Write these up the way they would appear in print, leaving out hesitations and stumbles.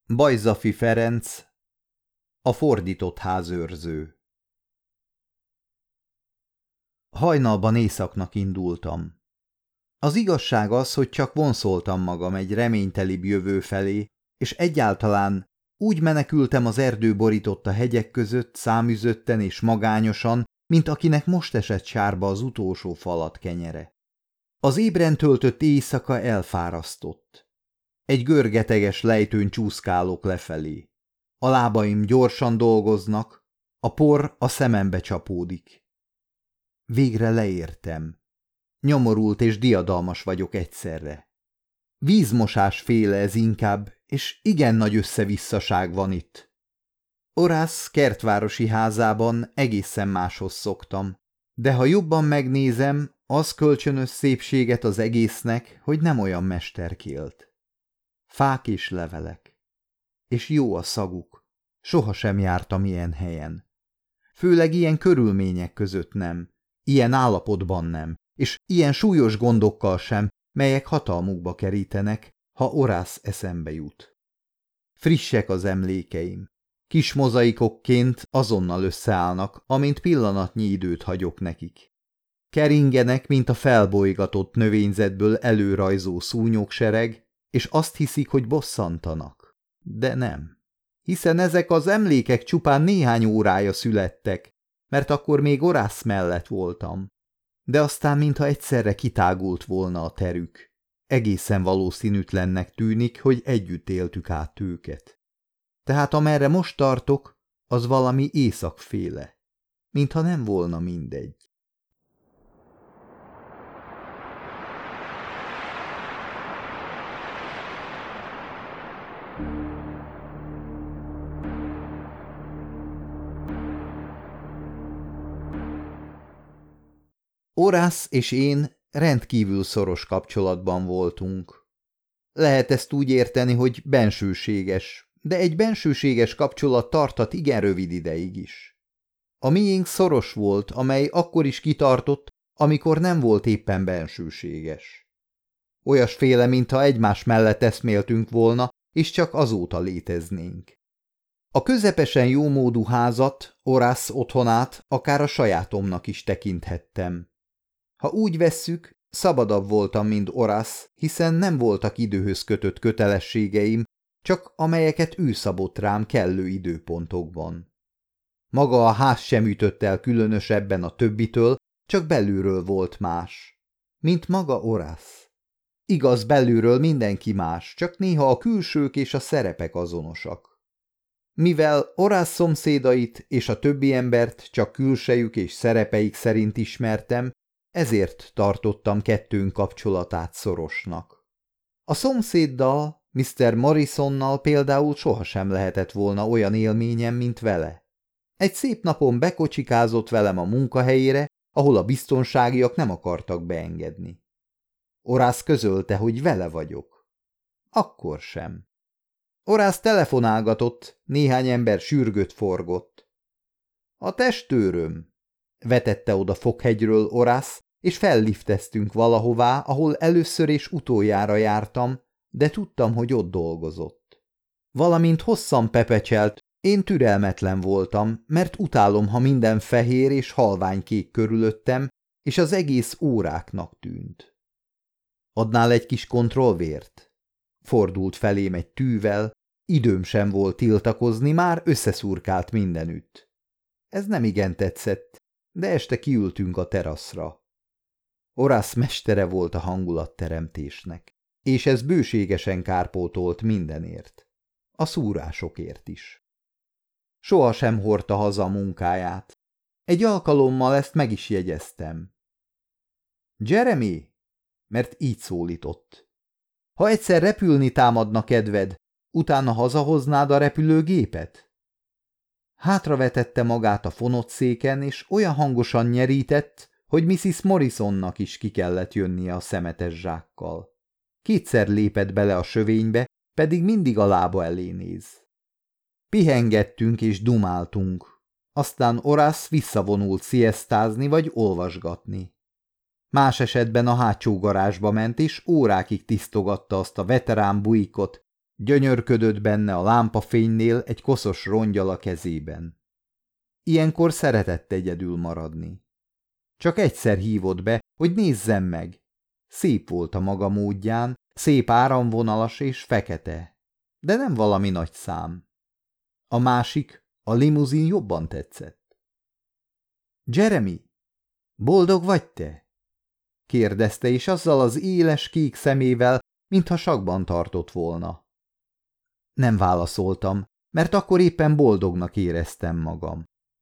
Bajzafi Ferenc, a fordított házőrző. Hajnalban északnak indultam. Az igazság az, hogy csak vonszoltam magam egy reménytelibb jövő felé, és egyáltalán úgy menekültem az erdő borította hegyek között száműzötten és magányosan, mint akinek most esett sárba az utolsó falat kenyere. Az ébren töltött éjszaka elfárasztott. Egy görgeteges lejtőn csúszkálok lefelé. A lábaim gyorsan dolgoznak, a por a szemembe csapódik. Végre leértem. Nyomorult és diadalmas vagyok egyszerre. Vízmosás féle ez inkább, és igen nagy összevisszaság van itt. Horace kertvárosi házában egészen máshoz szoktam, de ha jobban megnézem, az kölcsönös szépséget az egésznek, hogy nem olyan mesterkélt. Fák és levelek. És jó a szaguk. Sohasem jártam ilyen helyen. Főleg ilyen körülmények között nem, ilyen állapotban nem, és ilyen súlyos gondokkal sem, melyek hatalmukba kerítenek, ha Horace eszembe jut. Frissek az emlékeim. Kis mozaikokként azonnal összeállnak, amint pillanatnyi időt hagyok nekik. Keringenek, mint a felbolygatott növényzetből előrajzó szúnyogsereg, és azt hiszik, hogy bosszantanak. De nem. Hiszen ezek az emlékek csupán néhány órája születtek, mert akkor még Horace mellett voltam. De aztán mintha egyszerre kitágult volna a terük. Egészen valószínűtlennek tűnik, hogy együtt éltük át őket. Tehát amerre most tartok, az valami északféle. Mintha nem volna mindegy. Horace és én rendkívül szoros kapcsolatban voltunk. Lehet ezt úgy érteni, hogy bensőséges, de egy bensőséges kapcsolat tarthat igen rövid ideig is. A miénk szoros volt, amely akkor is kitartott, amikor nem volt éppen bensőséges. Olyasféle, mintha egymás mellett eszméltünk volna, és csak azóta léteznénk. A közepesen jómódú házat, Horace otthonát akár a sajátomnak is tekinthettem. Ha úgy vesszük, szabadabb voltam, mint Horace, hiszen nem voltak időhöz kötött kötelességeim, csak amelyeket ő szabott rám kellő időpontokban. Maga a ház sem ütött el különösebben a többitől, csak belülről volt más. Mint maga Horace. Igaz, belülről mindenki más, csak néha a külsők és a szerepek azonosak. Mivel Horace szomszédait és a többi embert csak külsejük és szerepeik szerint ismertem, ezért tartottam kettőnk kapcsolatát szorosnak. A szomszéddal, Mr. Morrisonnal például sohasem lehetett volna olyan élményem, mint vele. Egy szép napon bekocsikázott velem a munkahelyére, ahol a biztonságiak nem akartak beengedni. Horace közölte, hogy vele vagyok. Akkor sem. Horace telefonálgatott, néhány ember sürgött forgott. A testőröm, vetette oda Fokhegyről Horace, és fellifteztünk valahová, ahol először és utoljára jártam, de tudtam, hogy ott dolgozott. Valamint hosszan pepecselt, én türelmetlen voltam, mert utálom, ha minden fehér és halványkék körülöttem, és az egész óráknak tűnt. Adnál egy kis kontrollvért? Fordult felém egy tűvel, időm sem volt tiltakozni, már összeszurkált mindenütt. Ez nem igen tetszett, de este kiültünk a teraszra. Horace mestere volt a hangulatteremtésnek, és ez bőségesen kárpótolt mindenért. A szúrásokért is. Sohasem hordta haza a munkáját. Egy alkalommal ezt meg is jegyeztem. Jeremy, mert így szólított. Ha egyszer repülni támadna kedved, utána hazahoznád a repülőgépet? Hátravetette magát a fonott széken, és olyan hangosan nyerített, hogy Mrs. Morrisonnak is ki kellett jönnie a szemetes zsákkal. Kétszer lépett bele a sövénybe, pedig mindig a lába elé néz. Pihengettünk és dumáltunk. Aztán Horace visszavonult sziesztázni vagy olvasgatni. Más esetben a hátsó garázsba ment, és órákig tisztogatta azt a veterán bujikot, Gyönyörködött benne a lámpafénynél egy koszos rongyal a kezében. Ilyenkor szeretett egyedül maradni. Csak egyszer hívott be, hogy nézzem meg. Szép volt a maga módján, szép áramvonalas és fekete, de nem valami nagy szám. A másik, a limuzin jobban tetszett. Jeremy, boldog vagy te? Kérdezte, és azzal az éles kék szemével, mintha sakban tartott volna. Nem válaszoltam, mert akkor éppen boldognak éreztem magam.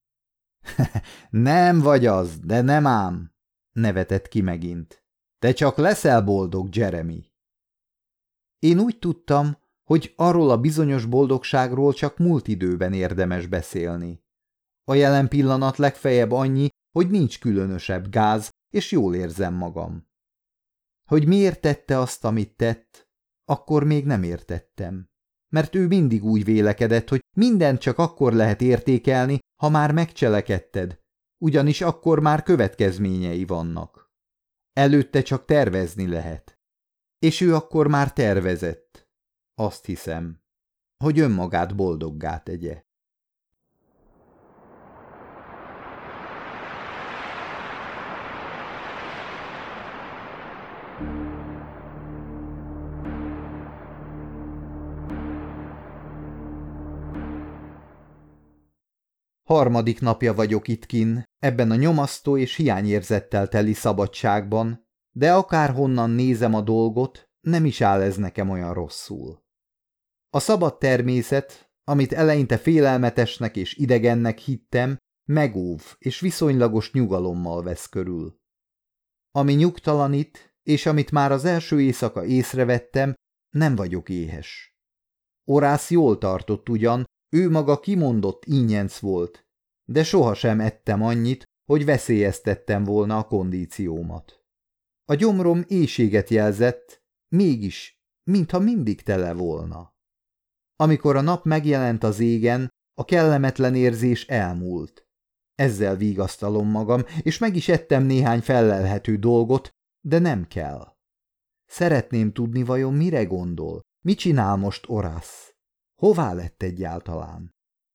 Nem vagy az, de nem ám, nevetett ki megint. Te csak leszel boldog, Jeremy. Én úgy tudtam, hogy arról a bizonyos boldogságról csak múlt időben érdemes beszélni. A jelen pillanat legfeljebb annyi, hogy nincs különösebb gáz, és jól érzem magam. Hogy miért tette azt, amit tett, akkor még nem értettem. Mert ő mindig úgy vélekedett, hogy mindent csak akkor lehet értékelni, ha már megcselekedted, ugyanis akkor már következményei vannak. Előtte csak tervezni lehet. És ő akkor már tervezett. Azt hiszem, hogy önmagát boldoggá tegye. Harmadik napja vagyok itt kinn, ebben a nyomasztó és hiányérzettel teli szabadságban, de akárhonnan nézem a dolgot, nem is áll ez nekem olyan rosszul. A szabad természet, amit eleinte félelmetesnek és idegennek hittem, megóv és viszonylagos nyugalommal vesz körül. Ami nyugtalanít, és amit már az első éjszaka észrevettem, nem vagyok éhes. Orász jól tartott ugyan, ő maga kimondott ínyenc volt, de sohasem ettem annyit, hogy veszélyeztettem volna a kondíciómat. A gyomrom éhséget jelzett, mégis, mintha mindig tele volna. Amikor a nap megjelent az égen, a kellemetlen érzés elmúlt. Ezzel vigasztalom magam, és meg is ettem néhány fellelhető dolgot, de nem kell. Szeretném tudni, vajon mire gondol, mit csinál most Orász? Hová lett egyáltalán?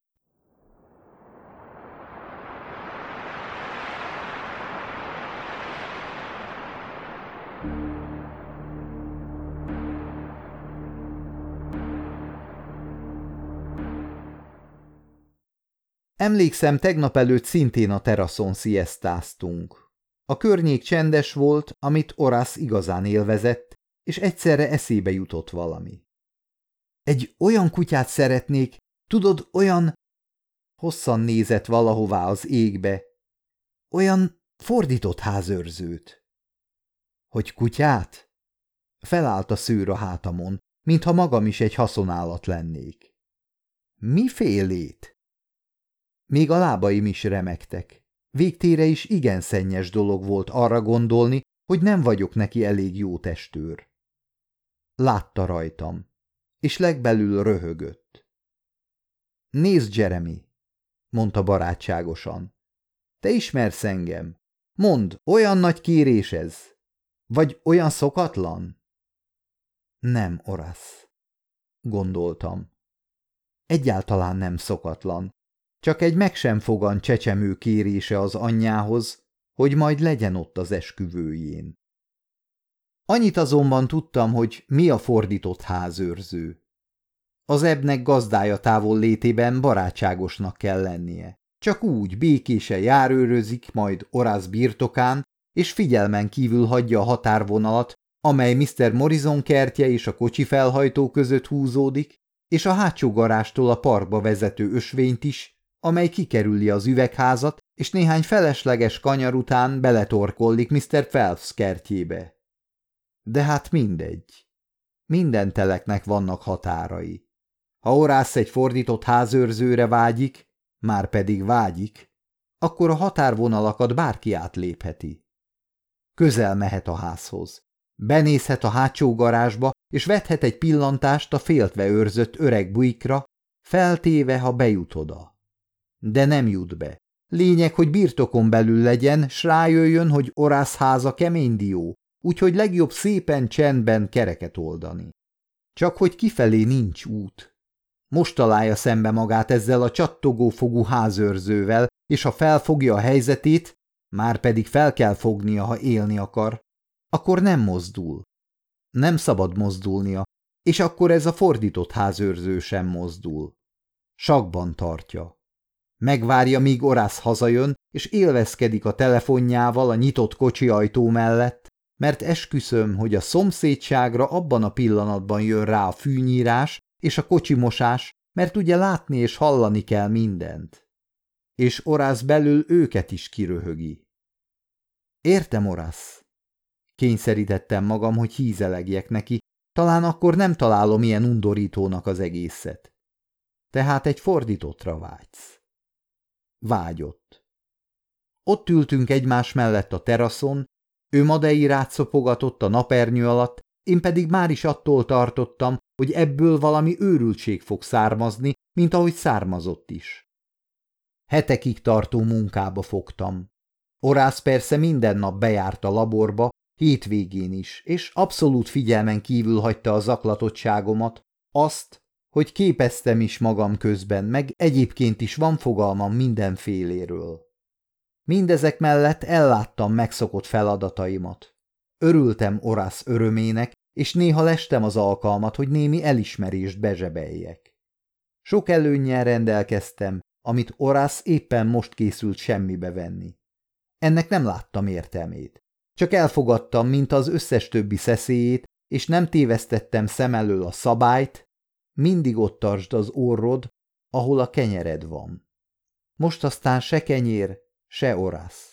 Emlékszem, tegnap előtt szintén a teraszon sziesztáztunk. A környék csendes volt, amit Orász igazán élvezett, és egyszerre eszébe jutott valami. Egy olyan kutyát szeretnék, tudod, olyan... Hosszan nézett valahová az égbe. Olyan fordított házőrzőt. Hogy kutyát? Felállt a szőr a hátamon, mintha magam is egy haszonállat lennék. Mifélét? Még a lábaim is remegtek. Végtére is igen szennyes dolog volt arra gondolni, hogy nem vagyok neki elég jó testőr. Látta rajtam, és legbelül röhögött. Nézd, Jeremy, mondta barátságosan. Te ismersz engem. Mondd, olyan nagy kérés ez? Vagy olyan szokatlan? Nem, Orász, gondoltam. Egyáltalán nem szokatlan. Csak egy meg sem fogan csecsemő kérése az anyjához, hogy majd legyen ott az esküvőjén. Annyit azonban tudtam, hogy mi a fordított házőrző. Az ebnek gazdája távol létében barátságosnak kell lennie. Csak úgy békésen járőrözik majd Orász birtokán, és figyelmen kívül hagyja a határvonalat, amely Mr. Morrison kertje és a kocsi felhajtó között húzódik, és a hátsó garástól a parkba vezető ösvényt is, amely kikerüli az üvegházat, és néhány felesleges kanyar után beletorkollik Mr. Phelps kertjébe. De hát mindegy. Minden teleknek vannak határai. Ha Orász egy fordított házőrzőre vágyik, már pedig vágyik, akkor a határvonalakat bárki átlépheti. Közel mehet a házhoz. Benézhet a hátsó garázsba, és vethet egy pillantást a féltve őrzött öreg bujikra, feltéve, ha bejut oda. De nem jut be. Lényeg, hogy birtokon belül legyen, s rájöjjön, hogy Orász háza kemény dió, úgyhogy legjobb szépen csendben kereket oldani. Csak hogy kifelé nincs út. Most találja szembe magát ezzel a csattogófogú házőrzővel, és ha felfogja a helyzetét, már pedig fel kell fognia, ha élni akar, akkor nem mozdul. Nem szabad mozdulnia, és akkor ez a fordított házőrző sem mozdul. Sakban tartja. Megvárja, míg Horace hazajön, és élvezkedik a telefonjával a nyitott kocsi ajtó mellett, mert esküszöm, hogy a szomszédságra abban a pillanatban jön rá a fűnyírás és a kocsimosás, mert ugye látni és hallani kell mindent. És Horace belül őket is kiröhögi. Értem, Horace. Kényszerítettem magam, hogy hízelegjek neki, talán akkor nem találom ilyen undorítónak az egészet. Tehát egy fordítottra vágysz. Vágyott. Ott ültünk egymás mellett a teraszon, ő madeirát szopogatott a napernyő alatt, én pedig már is attól tartottam, hogy ebből valami őrültség fog származni, mint ahogy származott is. Hetekig tartó munkába fogtam. Horace persze minden nap bejárt a laborba, hétvégén is, és abszolút figyelmen kívül hagyta a zaklatottságomat, azt, hogy képeztem is magam közben, meg egyébként is van fogalmam mindenféléről. Mindezek mellett elláttam megszokott feladataimat. Örültem Horace örömének, és néha lestem az alkalmat, hogy némi elismerést bezsebeljek. Sok előnnyel rendelkeztem, amit Horace éppen most készült semmibe venni. Ennek nem láttam értelmét. Csak elfogadtam, mint az összes többi szeszélyét, és nem tévesztettem szem elől a szabályt, mindig ott tartsd az orrod, ahol a kenyered van. Most aztán se kenyér, se Horace.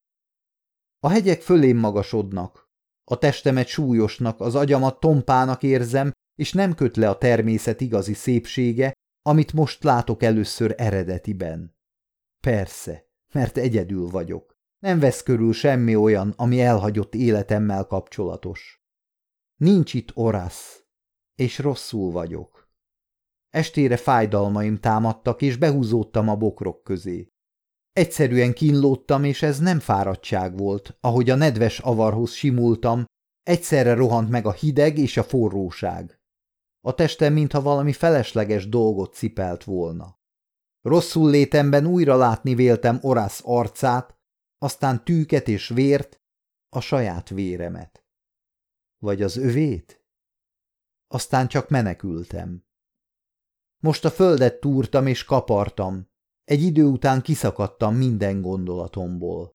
A hegyek fölém magasodnak, a testemet súlyosnak, az agyamat tompának érzem, és nem köt le a természet igazi szépsége, amit most látok először eredetiben. Persze, mert egyedül vagyok. Nem vesz körül semmi olyan, ami elhagyott életemmel kapcsolatos. Nincs itt Horace, és rosszul vagyok. Estére fájdalmaim támadtak, és behúzódtam a bokrok közé. Egyszerűen kínlódtam, és ez nem fáradtság volt, ahogy a nedves avarhoz simultam, egyszerre rohant meg a hideg és a forróság. A testem mintha valami felesleges dolgot cipelt volna. Rosszul létemben újra látni véltem Horace arcát, aztán tűket és vért, a saját véremet. Vagy az övét? Aztán csak menekültem. Most a földet túrtam és kapartam, egy idő után kiszakadtam minden gondolatomból.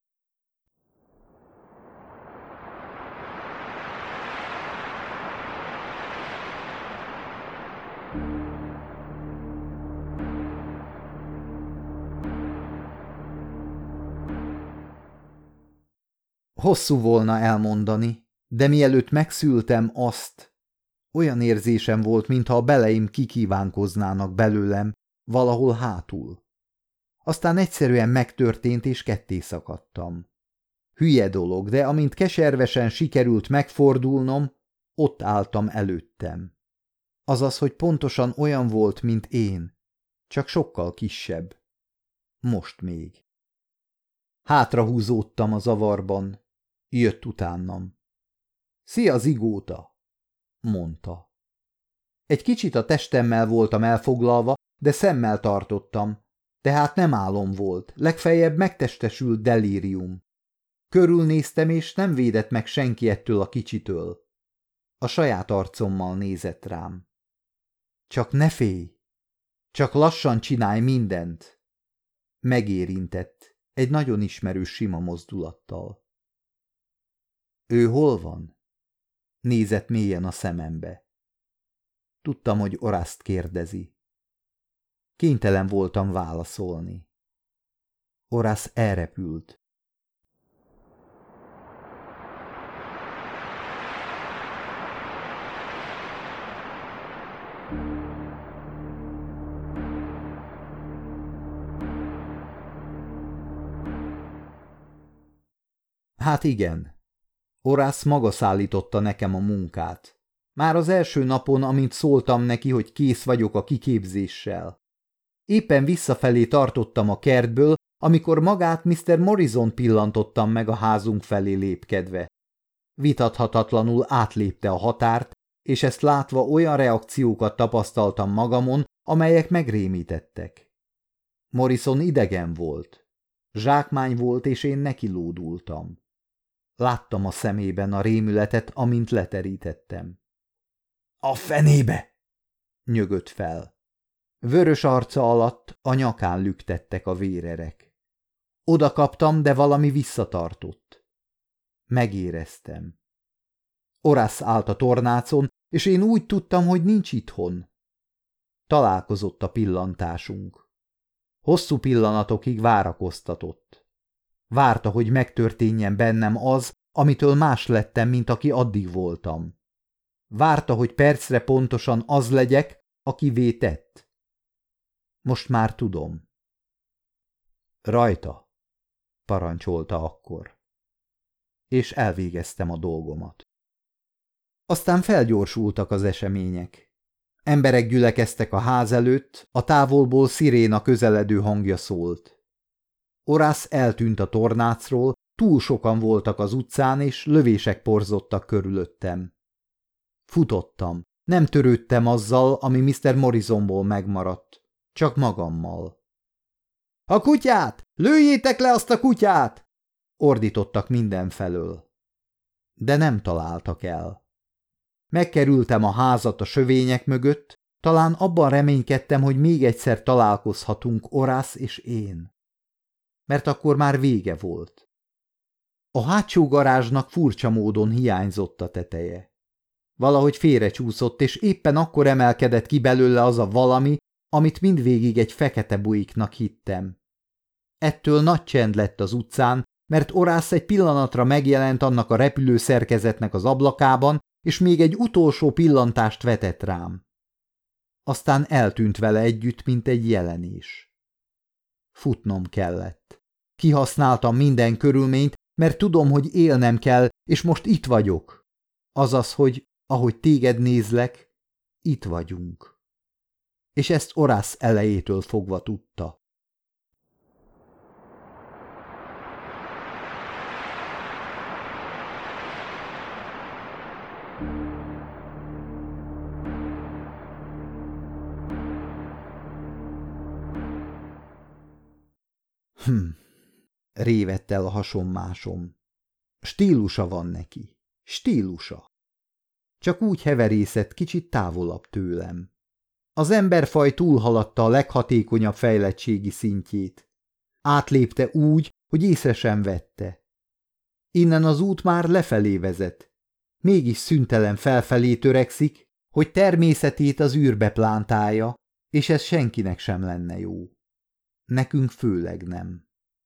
Hosszú volna elmondani, de mielőtt megszültem azt, olyan érzésem volt, mintha a beleim kikívánkoznának belőlem, valahol hátul. Aztán egyszerűen megtörtént, és ketté szakadtam. Hülye dolog, de amint keservesen sikerült megfordulnom, ott álltam előttem. Azaz, hogy pontosan olyan volt, mint én, csak sokkal kisebb. Most még. Hátrahúzódtam a zavarban. Jött utánam. Szia, zigóta, mondta. Egy kicsit a testemmel voltam elfoglalva, de szemmel tartottam, tehát nem álom volt, legfeljebb megtestesült delírium. Körülnéztem, és nem védett meg senki ettől a kicsitől. A saját arcommal nézett rám. Csak ne félj! Csak lassan csinálj mindent! Megérintett, egy nagyon ismerős sima mozdulattal. Ő hol van? Nézett mélyen a szemembe. Tudtam, hogy Horace-t kérdezi. Kénytelen voltam válaszolni. Horace elrepült. Hát igen. Horace maga szállította nekem a munkát. Már az első napon, amint szóltam neki, hogy kész vagyok a kiképzéssel. Éppen visszafelé tartottam a kertből, amikor magát Mr. Morrison pillantottam meg a házunk felé lépkedve. Vitathatatlanul átlépte a határt, és ezt látva olyan reakciókat tapasztaltam magamon, amelyek megrémítettek. Morrison idegen volt. Zsákmány volt, és én neki lódultam. Láttam a szemében a rémületet, amint leterítettem. A fenébe! Nyögött fel. Vörös arca alatt a nyakán lüktettek a vérerek. Oda kaptam, de valami visszatartott. Megéreztem. Horace állt a tornácon, és én úgy tudtam, hogy nincs itthon. Találkozott a pillantásunk. Hosszú pillanatokig várakoztatott. Várta, hogy megtörténjen bennem az, amitől más lettem, mint aki addig voltam. Várta, hogy percre pontosan az legyek, akivé tett. Most már tudom. Rajta, parancsolta akkor. És elvégeztem a dolgomat. Aztán felgyorsultak az események. Emberek gyülekeztek a ház előtt, a távolból sziréna közeledő hangja szólt. Horace eltűnt a tornácról, túl sokan voltak az utcán, és lövések porzottak körülöttem. Futottam, nem törődtem azzal, ami Mr. Morrisonból megmaradt, csak magammal. – A kutyát! Lőjétek le azt a kutyát! Ordítottak mindenfelől. De nem találtak el. Megkerültem a házat a sövények mögött, talán abban reménykedtem, hogy még egyszer találkozhatunk Horace és én. Mert akkor már vége volt. A hátsó garázsnak furcsa módon hiányzott a teteje. Valahogy félrecsúszott, és éppen akkor emelkedett ki belőle az a valami, amit mindvégig egy fekete bujiknak hittem. Ettől nagy csend lett az utcán, mert Horace egy pillanatra megjelent annak a repülőszerkezetnek az ablakában, és még egy utolsó pillantást vetett rám. Aztán eltűnt vele együtt, mint egy jelenés. Futnom kellett. Kihasználtam minden körülményt, mert tudom, hogy élnem kell, és most itt vagyok. Azaz, hogy ahogy téged nézlek, itt vagyunk. És ezt Horace elejétől fogva tudta. Révedt el a hasonmásom. Stílusa van neki. Stílusa. Csak úgy heverészett kicsit távolabb tőlem. Az emberfaj túlhaladta a leghatékonyabb fejlettségi szintjét. Átlépte úgy, hogy észre sem vette. Innen az út már lefelé vezet. Mégis szüntelen felfelé törekszik, hogy természetét az űrbe plántálja, és ez senkinek sem lenne jó. Nekünk főleg nem.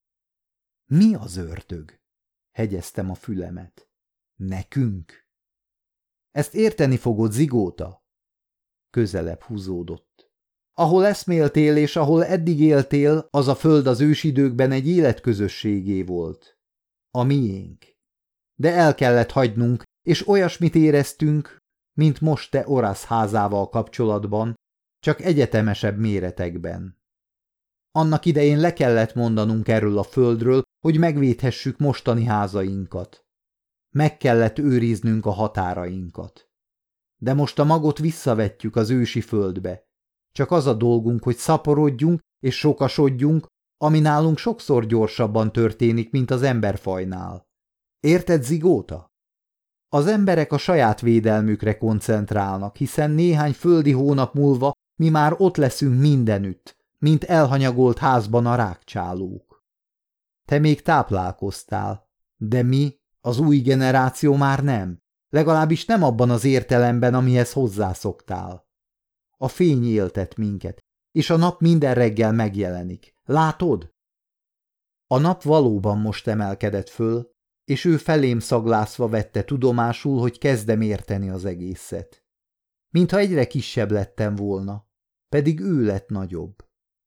Mi az ördög? Hegyeztem a fülemet. Nekünk? Ezt érteni fogod, zigóta? Közelebb húzódott. Ahol eszméltél és ahol eddig éltél, az a föld az ősidőkben egy életközösségé volt. A miénk. De el kellett hagynunk, és olyasmit éreztünk, mint most te Horace házával kapcsolatban, csak egyetemesebb méretekben. Annak idején le kellett mondanunk erről a földről, hogy megvédhessük mostani házainkat. Meg kellett őriznünk a határainkat. De most a magot visszavetjük az ősi földbe. Csak az a dolgunk, hogy szaporodjunk és sokasodjunk, ami nálunk sokszor gyorsabban történik, mint az emberfajnál. Érted, zigóta? Az emberek a saját védelmükre koncentrálnak, hiszen néhány földi hónap múlva mi már ott leszünk mindenütt, mint elhanyagolt házban a rákcsálók. Te még táplálkoztál, de mi, az új generáció már nem, legalábbis nem abban az értelemben, amihez hozzászoktál. A fény éltet minket, és a nap minden reggel megjelenik. Látod? A nap valóban most emelkedett föl, és ő felém szaglászva vette tudomásul, hogy kezdem érteni az egészet. Mintha egyre kisebb lettem volna, pedig ő lett nagyobb.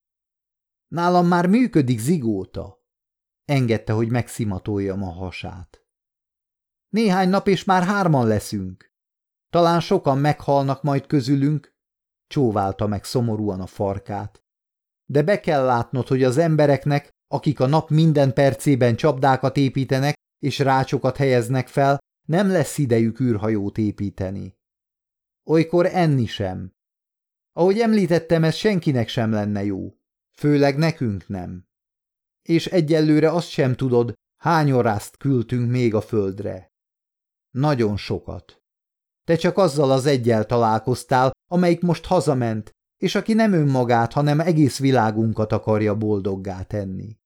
Nálam már működik, zigóta. Engedte, hogy megszimatoljam a hasát. Néhány nap és már 3 leszünk. Talán sokan meghalnak majd közülünk, csóválta meg szomorúan a farkát. De be kell látnod, hogy az embereknek, akik a nap minden percében csapdákat építenek és rácsokat helyeznek fel, nem lesz idejük űrhajót építeni. Olykor enni sem. Ahogy említettem, ez senkinek sem lenne jó. Főleg nekünk nem. És egyelőre azt sem tudod, hány orrászt küldtünk még a földre. Nagyon sokat. Te csak azzal az eggyel találkoztál, amelyik most hazament, és aki nem önmagát, hanem egész világunkat akarja boldoggá tenni.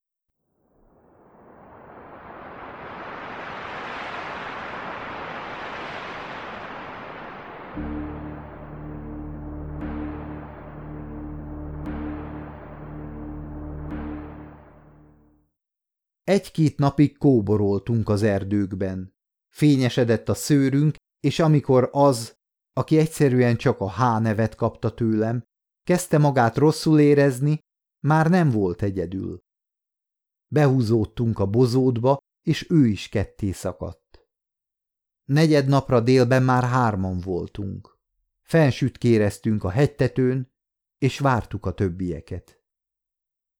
Egy-két napig kóboroltunk az erdőkben. Fényesedett a szőrünk, és amikor az, aki egyszerűen csak a H nevet kapta tőlem, kezdte magát rosszul érezni, már nem volt egyedül. Behúzódtunk a bozótba, és ő is ketté szakadt. Negyednapra délben már 3 voltunk. Fensütkéreztünk a hegytetőn, és vártuk a többieket.